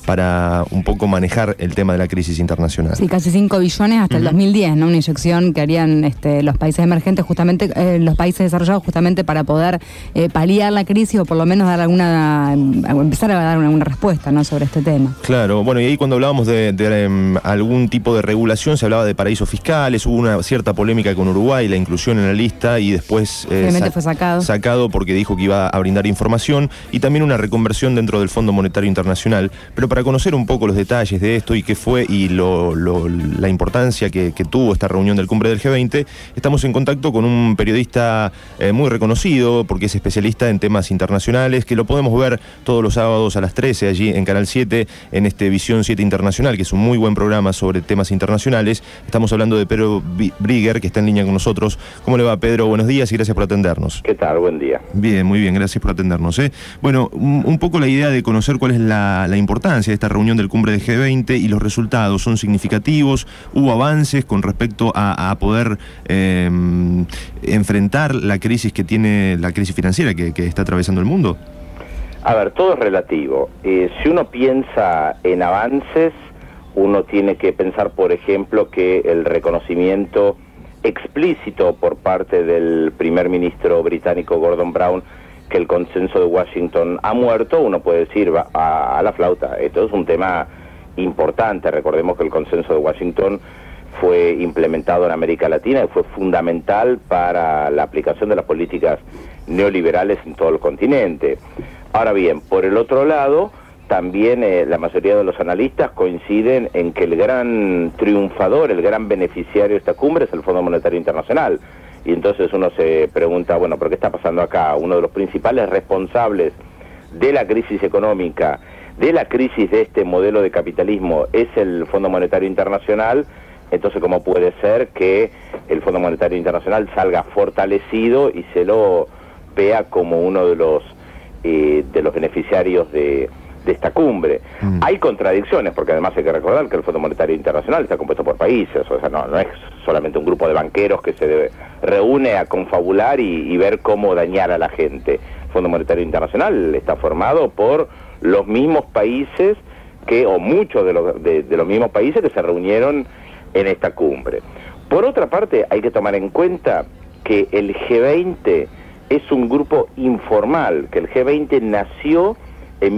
para un poco manejar el tema de la crisis internacional. Sí, casi 5 billones hasta el 2010, ¿no? Una inyección que harían los países emergentes, justamente, los países desarrollados, justamente para poder paliar la crisis o por lo menos dar empezar a dar alguna respuesta, ¿no?, sobre este tema. Claro, bueno, y ahí cuando hablábamos de algún tipo de regulación, se hablaba de paraísos fiscales, hubo una cierta polémica con Uruguay, la inclusión en la lista, y después fue sacado porque dijo que iba a brindar información, y también una reconversión dentro del Fondo Monetario Internacional. Pero para conocer un poco los detalles de esto y qué fue y la importancia que tuvo esta reunión del Cumbre del G20, estamos en contacto con un periodista muy reconocido, porque es especialista en temas internacionales, que lo podemos ver todos los sábados a las 13 allí en Canal 7, en Visión 7 Internacional, que es un muy buen programa sobre temas internacionales. Estamos hablando de Pedro Brigger, que está en línea con nosotros. ¿Cómo le va, Pedro? Buenos días y gracias por atendernos. ¿Qué tal? Buen día. Bien, muy bien, gracias por atendernos. Bueno, un poco la idea de conocer cuál es la importancia de esta reunión del Cumbre del G20 y los resultados. ¿Son significativos? ¿Hubo avances con respecto a poder enfrentar la crisis que tiene, la crisis financiera que está atravesando el mundo? A ver, todo es relativo. Si uno piensa en avances, uno tiene que pensar, por ejemplo, que el reconocimiento explícito por parte del primer ministro británico Gordon Brown, que el consenso de Washington ha muerto, uno puede decir a la flauta. Esto es un tema importante. Recordemos que el consenso de Washington fue implementado en América Latina y fue fundamental para la aplicación de las políticas neoliberales en todo el continente. Ahora bien, por el otro lado, también la mayoría de los analistas coinciden en que el gran triunfador, el gran beneficiario de esta cumbre es el Fondo Monetario Internacional. Y entonces uno se pregunta, bueno, ¿pero qué está pasando acá? Uno de los principales responsables de la crisis económica, de la crisis de este modelo de capitalismo, es el Fondo Monetario Internacional. Entonces, ¿cómo puede ser que el Fondo Monetario Internacional salga fortalecido y se lo vea como uno de los beneficiarios de esta cumbre? Hay contradicciones, porque además hay que recordar que el Fondo Monetario Internacional está compuesto por países, o sea, no es solamente un grupo de banqueros que se reúne a confabular y ver cómo dañar a la gente. El Fondo Monetario Internacional está formado por los mismos países o muchos de los mismos países que se reunieron en esta cumbre. Por otra parte, hay que tomar en cuenta que el G20 es un grupo informal, que el G20 nació en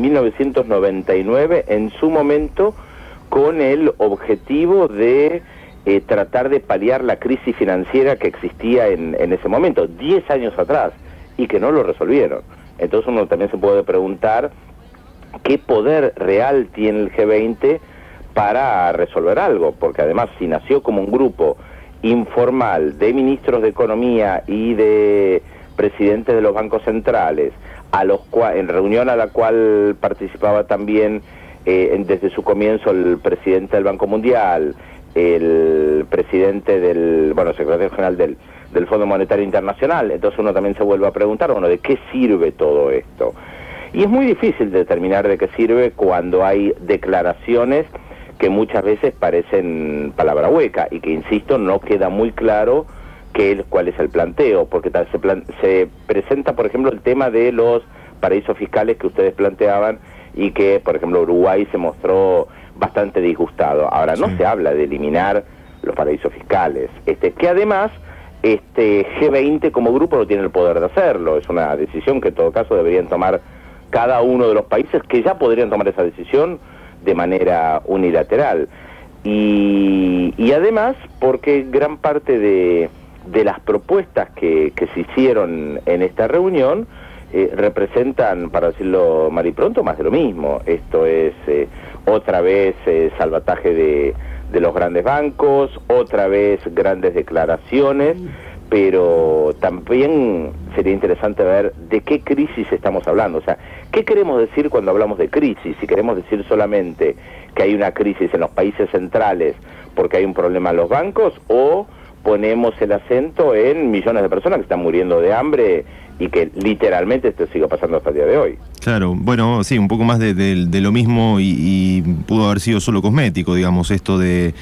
1999, en su momento, con el objetivo de tratar de paliar la crisis financiera que existía en ese momento, 10 años atrás, y que no lo resolvieron. Entonces uno también se puede preguntar qué poder real tiene el G20 para resolver algo, porque además si nació como un grupo informal de ministros de Economía y de presidentes de los bancos centrales, en reunión a la cual participaba también desde su comienzo el presidente del Banco Mundial, el presidente secretario general del Fondo Monetario Internacional, entonces uno también se vuelve a preguntar, bueno, ¿de qué sirve todo esto? Y es muy difícil determinar de qué sirve cuando hay declaraciones que muchas veces parecen palabra hueca y que, insisto, no queda muy claro cuál es el planteo, porque se presenta, por ejemplo, el tema de los paraísos fiscales que ustedes planteaban y que, por ejemplo, Uruguay se mostró bastante disgustado. Ahora, no se habla de eliminar los paraísos fiscales, que además G20 como grupo no tiene el poder de hacerlo, es una decisión que en todo caso deberían tomar cada uno de los países, que ya podrían tomar esa decisión de manera unilateral. Y además, porque gran parte de las propuestas que se hicieron en esta reunión representan, para decirlo mal y pronto, más de lo mismo. Esto es otra vez salvataje de los grandes bancos, otra vez grandes declaraciones, pero también sería interesante ver de qué crisis estamos hablando. O sea, ¿qué queremos decir cuando hablamos de crisis? Si queremos decir solamente que hay una crisis en los países centrales porque hay un problema en los bancos, o ponemos el acento en millones de personas que están muriendo de hambre y que literalmente esto sigue pasando hasta el día de hoy. Claro, bueno, sí, un poco más de lo mismo y pudo haber sido solo cosmético, digamos, esto de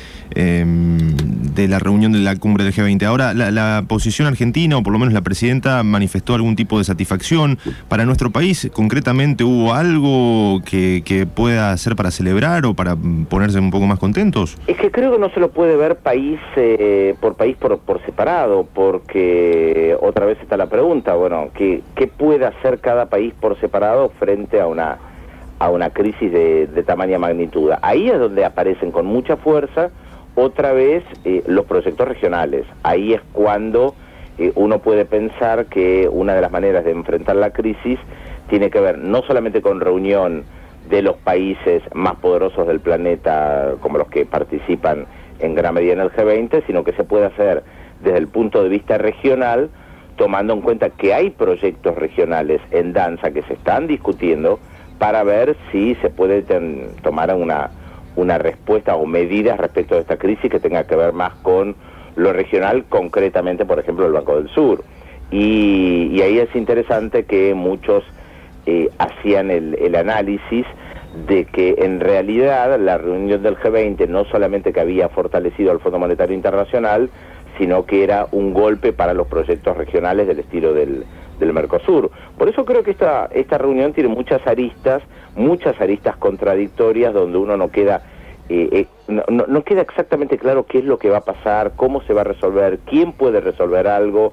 la reunión de la cumbre del G20. Ahora, la posición argentina, o por lo menos la presidenta, manifestó algún tipo de satisfacción. Para nuestro país, concretamente, ¿hubo algo que pueda hacer para celebrar o para ponerse un poco más contentos? Es que creo que no se lo puede ver país por separado, porque otra vez está la pregunta, bueno, ¿qué puede hacer cada país por separado frente a una crisis de tamaña magnitud? Ahí es donde aparecen con mucha fuerza otra vez los proyectos regionales. Ahí es cuando uno puede pensar que una de las maneras de enfrentar la crisis tiene que ver no solamente con reunión de los países más poderosos del planeta, como los que participan en gran medida en el G20, sino que se puede hacer desde el punto de vista regional, tomando en cuenta que hay proyectos regionales en danza que se están discutiendo para ver si se puede tomar una respuesta o medidas respecto de esta crisis que tenga que ver más con lo regional, concretamente, por ejemplo, el Banco del Sur. Y ahí es interesante que muchos hacían el análisis de que en realidad la reunión del G20 no solamente que había fortalecido al Fondo Monetario Internacional, sino que era un golpe para los proyectos regionales del estilo del Mercosur. Por eso creo que esta reunión tiene muchas aristas contradictorias, donde uno no queda exactamente claro qué es lo que va a pasar, cómo se va a resolver, quién puede resolver algo,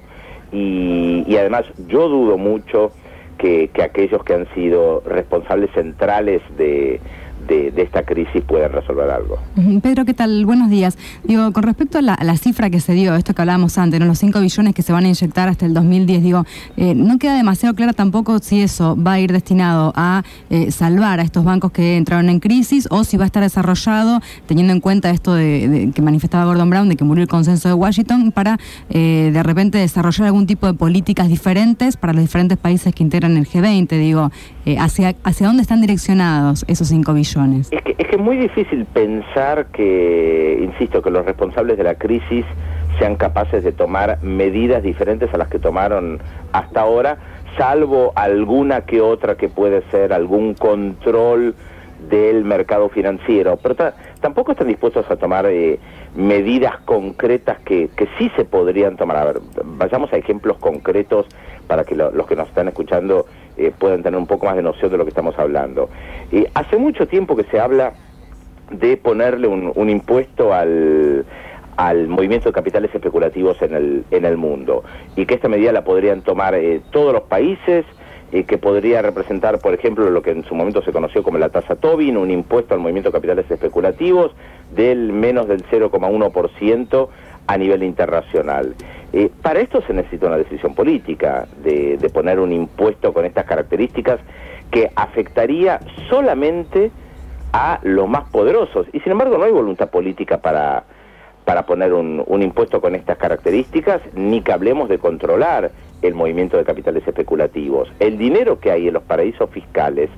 y además yo dudo mucho que aquellos que han sido responsables centrales de esta crisis pueden resolver algo. Pedro, ¿qué tal? Buenos días. Digo, con respecto a la cifra que se dio, esto que hablábamos antes, ¿no? Los 5 billones que se van a inyectar hasta el 2010, digo, no queda demasiado clara tampoco si eso va a ir destinado a salvar a estos bancos que entraron en crisis, o si va a estar desarrollado teniendo en cuenta esto de que manifestaba Gordon Brown, de que murió el consenso de Washington, para de repente desarrollar algún tipo de políticas diferentes para los diferentes países que integran el G20. Digo, ¿hacia dónde están direccionados esos 5 billones? Es que es muy difícil pensar que, insisto, que los responsables de la crisis sean capaces de tomar medidas diferentes a las que tomaron hasta ahora, salvo alguna que otra que puede ser algún control del mercado financiero, pero tampoco están dispuestos a tomar medidas concretas que sí se podrían tomar. A ver, vayamos a ejemplos concretos para que los que nos están escuchando puedan tener un poco más de noción de lo que estamos hablando. Hace mucho tiempo que se habla de ponerle un impuesto al movimiento de capitales especulativos en el mundo, y que esta medida la podrían tomar todos los países, que podría representar, por ejemplo, lo que en su momento se conoció como la tasa Tobin, un impuesto al movimiento de capitales especulativos del menos del 0,1% a nivel internacional. Para esto se necesita una decisión política de poner un impuesto con estas características que afectaría solamente a los más poderosos, y sin embargo no hay voluntad política para poner un impuesto con estas características, ni que hablemos de controlar el movimiento de capitales especulativos. El dinero que hay en los paraísos fiscales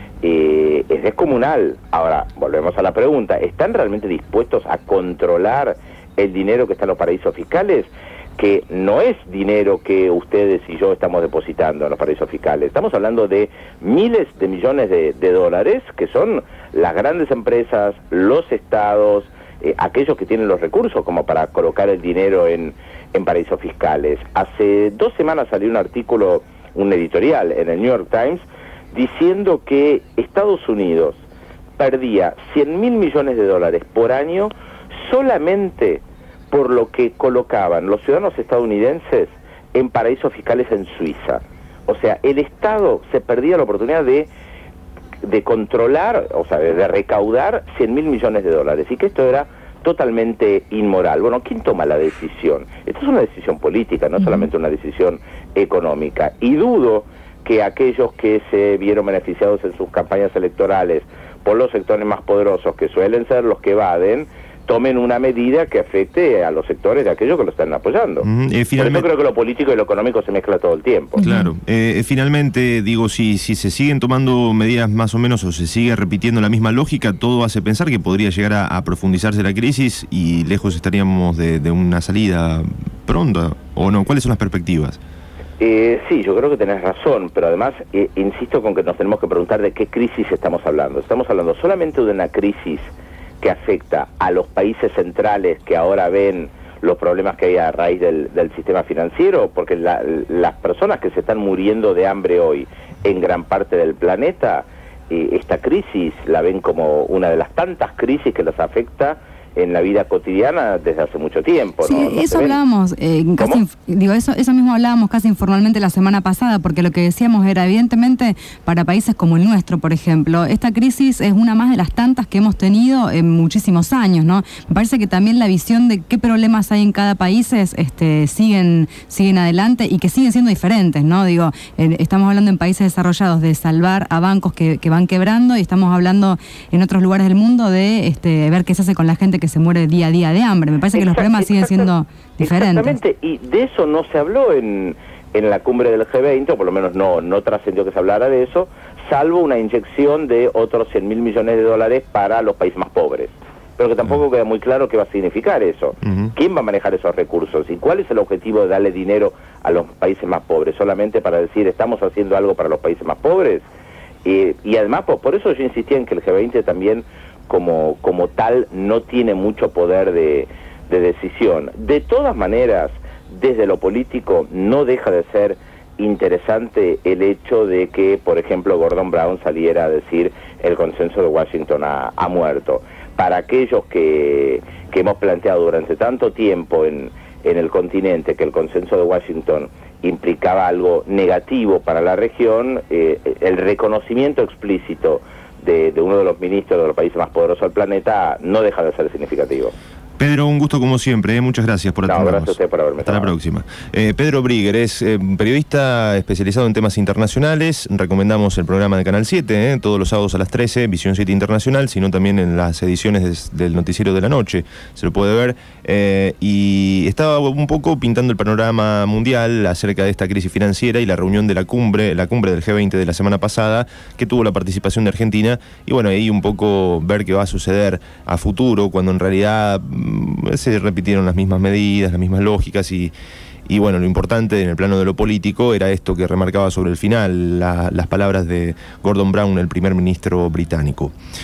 es descomunal. Ahora, volvemos a la pregunta, ¿están realmente dispuestos a controlar el dinero que está en los paraísos fiscales? Que no es dinero que ustedes y yo estamos depositando en los paraísos fiscales. Estamos hablando de miles de millones de dólares, que son las grandes empresas, los estados, aquellos que tienen los recursos como para colocar el dinero en paraísos fiscales. Hace 2 semanas salió un artículo, un editorial en el New York Times, diciendo que Estados Unidos perdía 100.000 millones de dólares por año solamente por lo que colocaban los ciudadanos estadounidenses en paraísos fiscales en Suiza. O sea, el Estado se perdía la oportunidad de controlar, o sea, de recaudar 100.000 millones de dólares, y que esto era totalmente inmoral. Bueno, ¿quién toma la decisión? Esto es una decisión política, no solamente una decisión económica, y dudo que aquellos que se vieron beneficiados en sus campañas electorales por los sectores más poderosos, que suelen ser los que evaden, tomen una medida que afecte a los sectores de aquellos que lo están apoyando. Por eso creo que lo político y lo económico se mezcla todo el tiempo. Claro. Finalmente, digo, si se siguen tomando medidas más o menos, o se sigue repitiendo la misma lógica, todo hace pensar que podría llegar a profundizarse la crisis y lejos estaríamos de una salida pronta, ¿o no? ¿Cuáles son las perspectivas? Sí, yo creo que tenés razón, pero además insisto con que nos tenemos que preguntar de qué crisis estamos hablando. ¿Estamos hablando solamente de una crisis que afecta a los países centrales que ahora ven los problemas que hay a raíz del sistema financiero? Porque las personas que se están muriendo de hambre hoy en gran parte del planeta, esta crisis la ven como una de las tantas crisis que las afecta en la vida cotidiana desde hace mucho tiempo. Sí, ¿no? eso hablábamos, eso mismo hablábamos casi informalmente la semana pasada, porque lo que decíamos era, evidentemente, para países como el nuestro, por ejemplo, esta crisis es una más de las tantas que hemos tenido en muchísimos años, ¿no? Me parece que también la visión de qué problemas hay en cada país siguen adelante y que siguen siendo diferentes, ¿no? Digo, estamos hablando en países desarrollados de salvar a bancos que van quebrando, y estamos hablando en otros lugares del mundo de ver qué se hace con la gente que se muere día a día de hambre. Me parece que los problemas siguen siendo diferentes. Exactamente, y de eso no se habló en la cumbre del G20, o por lo menos no trascendió que se hablara de eso, salvo una inyección de otros 100.000 millones de dólares para los países más pobres. Pero que tampoco queda muy claro qué va a significar eso. ¿Quién va a manejar esos recursos? ¿Y cuál es el objetivo de darle dinero a los países más pobres? ¿Solamente para decir, estamos haciendo algo para los países más pobres? Y además, por eso yo insistía en que el G20 también como tal no tiene mucho poder de decisión. De todas maneras, desde lo político no deja de ser interesante el hecho de que, por ejemplo, Gordon Brown saliera a decir el consenso de Washington ha muerto. Para aquellos que hemos planteado durante tanto tiempo en el continente que el consenso de Washington implicaba algo negativo para la región, el reconocimiento explícito de uno de los ministros de los países más poderosos del planeta no deja de ser significativo. Pedro, un gusto como siempre, muchas gracias por atendernos. Gracias a usted por haberme Hasta la próxima. Pedro Brigger es periodista especializado en temas internacionales. Recomendamos el programa de Canal 7, todos los sábados a las 13, Visión 7 Internacional, sino también en las ediciones del Noticiero de la Noche, se lo puede ver. Y estaba un poco pintando el panorama mundial acerca de esta crisis financiera y la reunión de la cumbre del G20 de la semana pasada, que tuvo la participación de Argentina, y bueno, ahí un poco ver qué va a suceder a futuro, cuando en realidad se repitieron las mismas medidas, las mismas lógicas, y bueno, lo importante en el plano de lo político era esto que remarcaba sobre el final, las palabras de Gordon Brown, el primer ministro británico.